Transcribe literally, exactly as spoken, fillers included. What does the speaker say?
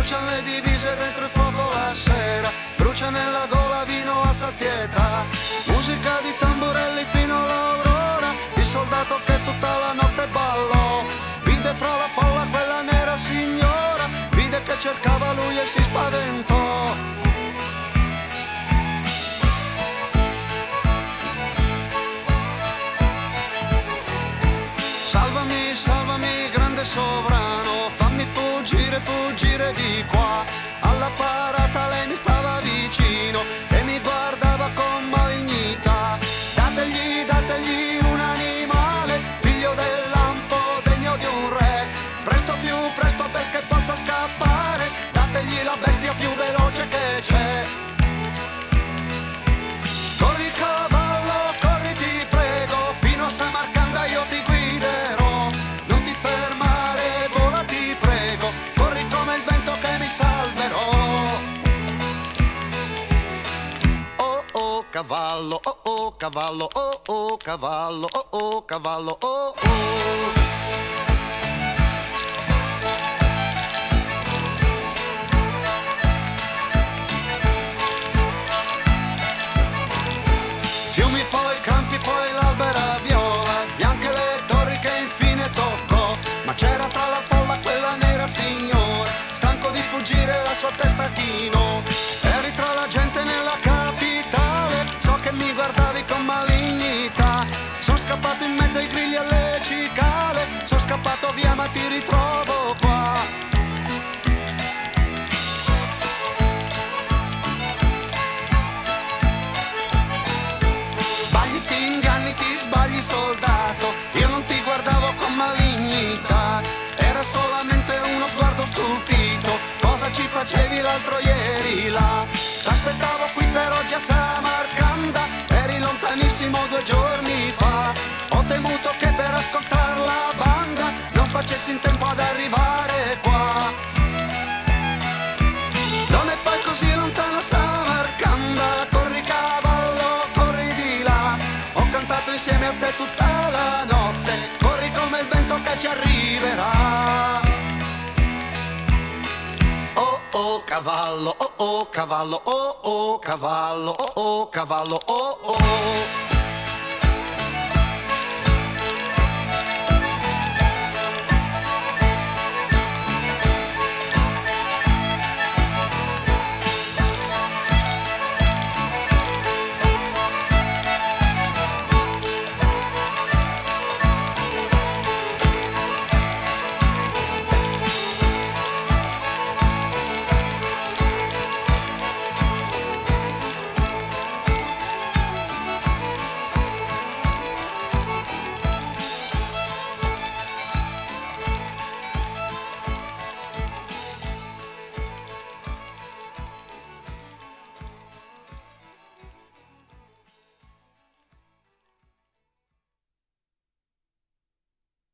bruciano le divise dentro il fuoco la sera, brucia nella gola vino a sazietà, musica di tamburelli fino all'aurora, il soldato che tutta la notte ballò, vide fra la folla quella nera signora, vide che cercava lui e si spaventò. Salvami, salvami, grande sovrano, fammi fuggire, fuggire di qua. Alla parata lei mi stava vicino e mi guardava con malignità. Dategli, dategli un animale, figlio del lampo, degno di un re. Presto, più presto perché possa scappare, dategli la bestia più veloce che c'è. Corri cavallo, corri ti prego, fino a Samarcanda io ti guiderò. Non ti fermare, vola ti prego, corri come il vento che mi salverò. Oh oh cavallo, oh oh cavallo, oh oh cavallo, oh oh cavallo, oh oh. Fiumi poi, campi poi, l'albera viola, bianche le torri che infine toccò, ma c'era tra la folla quella nera signora, stanco di fuggire la sua testa chinò. Eri tra la gente nella capitale, so che mi guardavi con malignità, sono scappato in mezzo ai grilli e alle cicale, sono scappato via ma ti ritrovo qua. Sbagli, ti inganni, ti sbagli soldato, io non ti guardavo con malignità, era solamente uno sguardo stupito, cosa ci facevi l'altro ieri là? T'aspettavo qui per oggi a Samarcanda, eri lontanissimo due giorni fa, ho temuto che per ascoltar la banda non facessi in tempo ad arrivare qua. Non è poi così lontano Samarcanda, corri cavallo, corri di là, ho cantato insieme a te tutta la notte, corri come il vento che ci arriverà. Oh oh cavallo, oh oh cavallo, oh oh cavallo, oh oh cavallo, oh oh.